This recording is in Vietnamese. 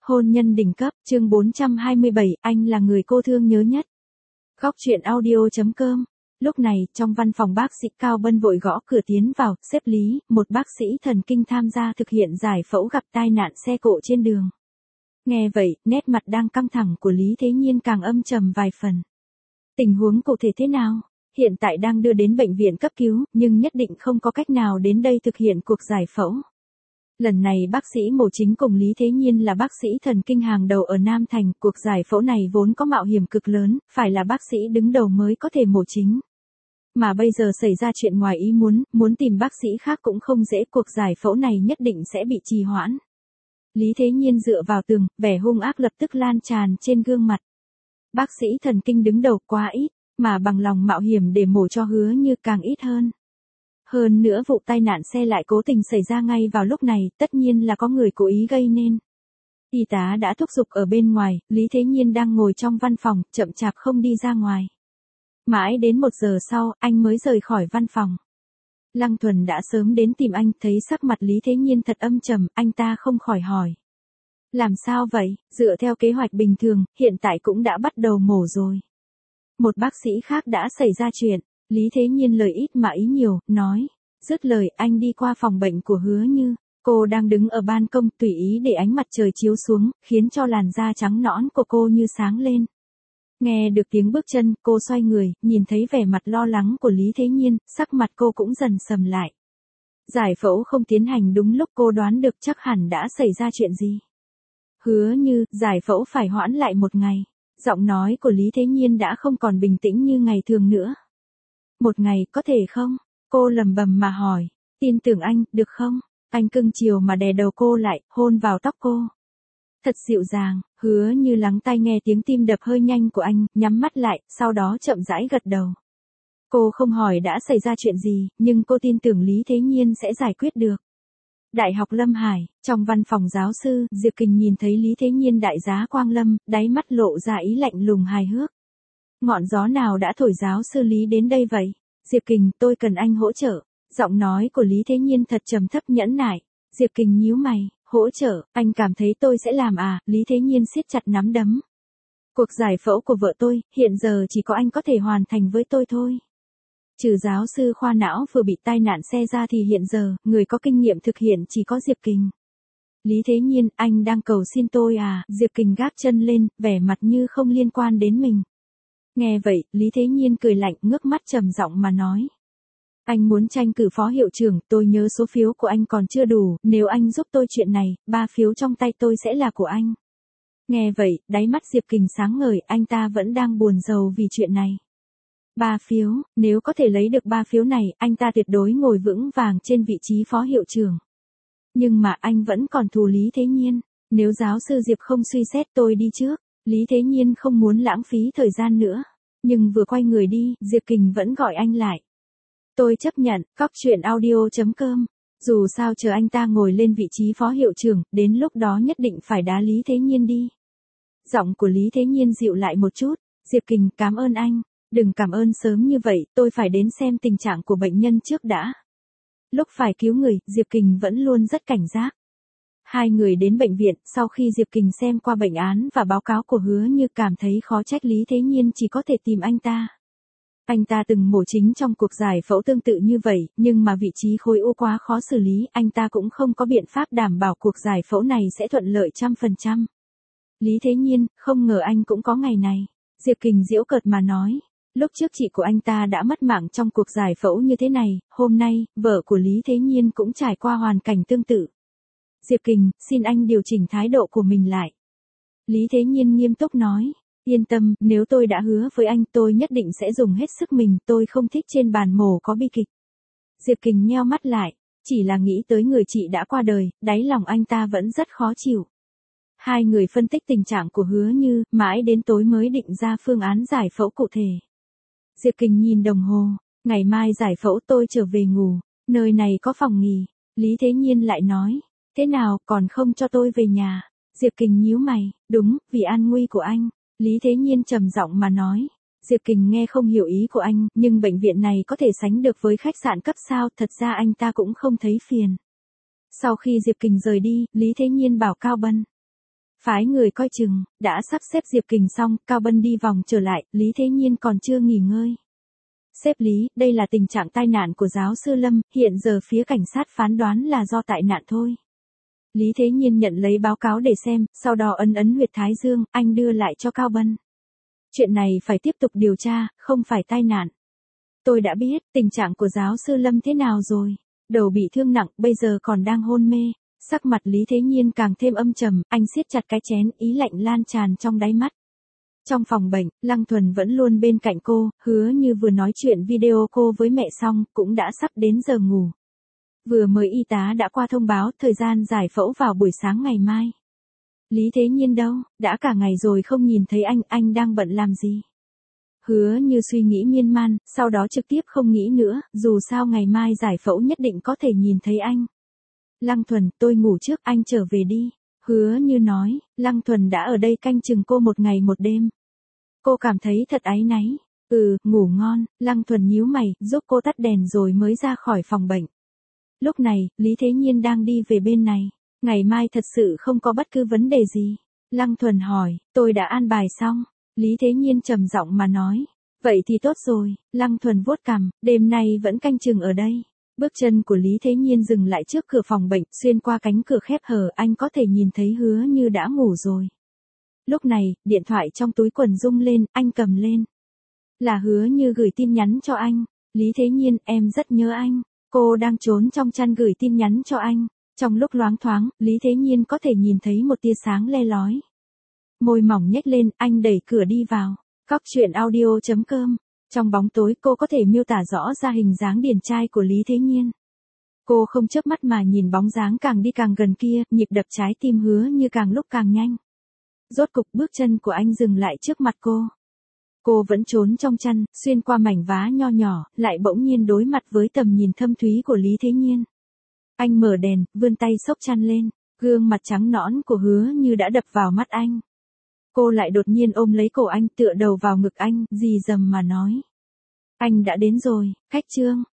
Hôn nhân đỉnh cấp, chương 427, anh là người cô thương nhớ nhất. Góc truyện audio.com. Lúc này, trong văn phòng bác sĩ Cao Bân vội gõ cửa tiến vào, xếp Lý, một bác sĩ thần kinh tham gia thực hiện giải phẫu gặp tai nạn xe cộ trên đường. Nghe vậy, nét mặt đang căng thẳng của Lý Thế Nhiên càng âm trầm vài phần. Tình huống cụ thể thế nào? Hiện tại đang đưa đến bệnh viện cấp cứu, nhưng nhất định không có cách nào đến đây thực hiện cuộc giải phẫu. Lần này bác sĩ mổ chính cùng Lý Thế Nhiên là bác sĩ thần kinh hàng đầu ở Nam Thành, cuộc giải phẫu này vốn có mạo hiểm cực lớn, phải là bác sĩ đứng đầu mới có thể mổ chính. Mà bây giờ xảy ra chuyện ngoài ý muốn tìm bác sĩ khác cũng không dễ, cuộc giải phẫu này nhất định sẽ bị trì hoãn. Lý Thế Nhiên dựa vào tường, vẻ hung ác lập tức lan tràn trên gương mặt. Bác sĩ thần kinh đứng đầu quá ít, mà bằng lòng mạo hiểm để mổ cho Hứa Như càng ít hơn. Hơn nữa vụ tai nạn xe lại cố tình xảy ra ngay vào lúc này, tất nhiên là có người cố ý gây nên. Y tá đã thúc giục ở bên ngoài, Lý Thế Nhiên đang ngồi trong văn phòng, chậm chạp không đi ra ngoài. Mãi đến 1 giờ sau, anh mới rời khỏi văn phòng. Lăng Thuần đã sớm đến tìm anh, thấy sắc mặt Lý Thế Nhiên thật âm trầm, anh ta không khỏi hỏi. Làm sao vậy? Dựa theo kế hoạch bình thường, hiện tại cũng đã bắt đầu mổ rồi. Một bác sĩ khác đã xảy ra chuyện. Lý Thế Nhiên lời ít mà ý nhiều, nói. Dứt lời anh đi qua phòng bệnh của Hứa Như. Cô đang đứng ở ban công tùy ý để ánh mặt trời chiếu xuống, khiến cho làn da trắng nõn của cô như sáng lên. Nghe được tiếng bước chân, cô xoay người, nhìn thấy vẻ mặt lo lắng của Lý Thế Nhiên, sắc mặt cô cũng dần sầm lại. Giải phẫu không tiến hành đúng lúc, cô đoán được chắc hẳn đã xảy ra chuyện gì. Hứa Như, giải phẫu phải hoãn lại 1 ngày. Giọng nói của Lý Thế Nhiên đã không còn bình tĩnh như ngày thường nữa. 1 ngày, có thể không? Cô lẩm bẩm mà hỏi. Tin tưởng anh, được không? Anh cưng chiều mà đè đầu cô lại, hôn vào tóc cô. Thật dịu dàng, Hứa Như lắng tai nghe tiếng tim đập hơi nhanh của anh, nhắm mắt lại, sau đó chậm rãi gật đầu. Cô không hỏi đã xảy ra chuyện gì, nhưng cô tin tưởng Lý Thế Nhiên sẽ giải quyết được. Đại học Lâm Hải, trong văn phòng giáo sư, Diệp Kình nhìn thấy Lý Thế Nhiên đại giá quang lâm, đáy mắt lộ ra ý lạnh lùng hài hước. Ngọn gió nào đã thổi giáo sư Lý đến đây vậy? Diệp Kình, tôi cần anh hỗ trợ. Giọng nói của Lý Thế Nhiên thật trầm thấp nhẫn nại. Diệp Kình nhíu mày, hỗ trợ, anh cảm thấy tôi sẽ làm à? Lý Thế Nhiên siết chặt nắm đấm. Cuộc giải phẫu của vợ tôi, hiện giờ chỉ có anh có thể hoàn thành với tôi thôi. Trừ giáo sư khoa não vừa bị tai nạn xe ra thì hiện giờ, người có kinh nghiệm thực hiện chỉ có Diệp Kình. Lý Thế Nhiên, anh đang cầu xin tôi à? Diệp Kình gác chân lên, vẻ mặt như không liên quan đến mình. Nghe vậy, Lý Thế Nhiên cười lạnh, ngước mắt trầm giọng mà nói. Anh muốn tranh cử phó hiệu trưởng, tôi nhớ số phiếu của anh còn chưa đủ, nếu anh giúp tôi chuyện này, 3 phiếu trong tay tôi sẽ là của anh. Nghe vậy, đáy mắt Diệp Kình sáng ngời, anh ta vẫn đang buồn rầu vì chuyện này. 3 phiếu, nếu có thể lấy được 3 phiếu này, anh ta tuyệt đối ngồi vững vàng trên vị trí phó hiệu trưởng. Nhưng mà anh vẫn còn thù Lý Thế Nhiên, nếu giáo sư Diệp không suy xét tôi đi trước. Lý Thế Nhiên không muốn lãng phí thời gian nữa, nhưng vừa quay người đi, Diệp Kình vẫn gọi anh lại. Tôi chấp nhận, góc truyện audio.com. Dù sao chờ anh ta ngồi lên vị trí phó hiệu trưởng, đến lúc đó nhất định phải đá Lý Thế Nhiên đi. Giọng của Lý Thế Nhiên dịu lại một chút. Diệp Kình, cảm ơn anh. Đừng cảm ơn sớm như vậy, tôi phải đến xem tình trạng của bệnh nhân trước đã. Lúc phải cứu người, Diệp Kình vẫn luôn rất cảnh giác. Hai người đến bệnh viện, sau khi Diệp Kình xem qua bệnh án và báo cáo của Hứa Như cảm thấy khó trách Lý Thế Nhiên chỉ có thể tìm anh ta. Anh ta từng mổ chính trong cuộc giải phẫu tương tự như vậy, nhưng mà vị trí khối u quá khó xử lý, anh ta cũng không có biện pháp đảm bảo cuộc giải phẫu này sẽ thuận lợi 100%. Lý Thế Nhiên, không ngờ anh cũng có ngày này. Diệp Kình giễu cợt mà nói. Lúc trước chị của anh ta đã mất mạng trong cuộc giải phẫu như thế này, hôm nay, vợ của Lý Thế Nhiên cũng trải qua hoàn cảnh tương tự. Diệp Kình, xin anh điều chỉnh thái độ của mình lại. Lý Thế Nhiên nghiêm túc nói. Yên tâm, nếu tôi đã hứa với anh tôi nhất định sẽ dùng hết sức mình, tôi không thích trên bàn mổ có bi kịch. Diệp Kình nheo mắt lại, chỉ là nghĩ tới người chị đã qua đời, đáy lòng anh ta vẫn rất khó chịu. Hai người phân tích tình trạng của Hứa Như, mãi đến tối mới định ra phương án giải phẫu cụ thể. Diệp Kình nhìn đồng hồ, ngày mai giải phẫu tôi trở về ngủ, nơi này có phòng nghỉ. Lý Thế Nhiên lại nói, thế nào, còn không cho tôi về nhà? Diệp Kình nhíu mày, đúng, vì an nguy của anh. Lý Thế Nhiên trầm giọng mà nói. Diệp Kình nghe không hiểu ý của anh, nhưng bệnh viện này có thể sánh được với khách sạn cấp sao, thật ra anh ta cũng không thấy phiền. Sau khi Diệp Kình rời đi, Lý Thế Nhiên bảo Cao Bân. Phái người coi chừng, đã sắp xếp Diệp Kình xong, Cao Bân đi vòng trở lại, Lý Thế Nhiên còn chưa nghỉ ngơi. Sếp Lý, đây là tình trạng tai nạn của giáo sư Lâm, hiện giờ phía cảnh sát phán đoán là do tai nạn thôi. Lý Thế Nhiên nhận lấy báo cáo để xem, sau đó ấn huyệt thái dương, anh đưa lại cho Cao Bân. Chuyện này phải tiếp tục điều tra, không phải tai nạn. Tôi đã biết, tình trạng của giáo sư Lâm thế nào rồi. Đầu bị thương nặng, bây giờ còn đang hôn mê. Sắc mặt Lý Thế Nhiên càng thêm âm trầm, anh siết chặt cái chén, ý lạnh lan tràn trong đáy mắt. Trong phòng bệnh, Lăng Thuần vẫn luôn bên cạnh cô, Hứa Như vừa nói chuyện video cô với mẹ xong, cũng đã sắp đến giờ ngủ. Vừa mới y tá đã qua thông báo thời gian giải phẫu vào buổi sáng ngày mai. Lý Thế Nhiên đâu, đã cả ngày rồi không nhìn thấy anh đang bận làm gì? Hứa Như suy nghĩ miên man, sau đó trực tiếp không nghĩ nữa, dù sao ngày mai giải phẫu nhất định có thể nhìn thấy anh. Lăng Thuần, tôi ngủ trước, anh trở về đi. Hứa Như nói, Lăng Thuần đã ở đây canh chừng cô một ngày một đêm. Cô cảm thấy thật áy náy. Ngủ ngon, Lăng Thuần nhíu mày, giúp cô tắt đèn rồi mới ra khỏi phòng bệnh. Lúc này, Lý Thế Nhiên đang đi về bên này. Ngày mai thật sự không có bất cứ vấn đề gì. Lăng Thuần hỏi, tôi đã an bài xong. Lý Thế Nhiên trầm giọng mà nói. Vậy thì tốt rồi, Lăng Thuần vuốt cằm, đêm nay vẫn canh chừng ở đây. Bước chân của Lý Thế Nhiên dừng lại trước cửa phòng bệnh, xuyên qua cánh cửa khép hờ anh có thể nhìn thấy Hứa Như đã ngủ rồi. Lúc này, điện thoại trong túi quần rung lên, anh cầm lên. Là Hứa Như gửi tin nhắn cho anh. Lý Thế Nhiên, em rất nhớ anh. Cô đang trốn trong chăn gửi tin nhắn cho anh. Trong lúc loáng thoáng, Lý Thế Nhiên có thể nhìn thấy một tia sáng le lói. Môi mỏng nhếch lên, anh đẩy cửa đi vào. Cóc truyện audio.com. Trong bóng tối cô có thể miêu tả rõ ra hình dáng điển trai của Lý Thế Nhiên. Cô không chớp mắt mà nhìn bóng dáng càng đi càng gần kia, nhịp đập trái tim Hứa Như càng lúc càng nhanh. Rốt cục bước chân của anh dừng lại trước mặt cô. Cô vẫn trốn trong chăn, xuyên qua mảnh vá nho nhỏ, lại bỗng nhiên đối mặt với tầm nhìn thâm thúy của Lý Thế Nhiên. Anh mở đèn, vươn tay xốc chăn lên, gương mặt trắng nõn của Hứa Như đã đập vào mắt anh. Cô lại đột nhiên ôm lấy cổ anh, tựa đầu vào ngực anh, rì rầm mà nói. Anh đã đến rồi, khách trương.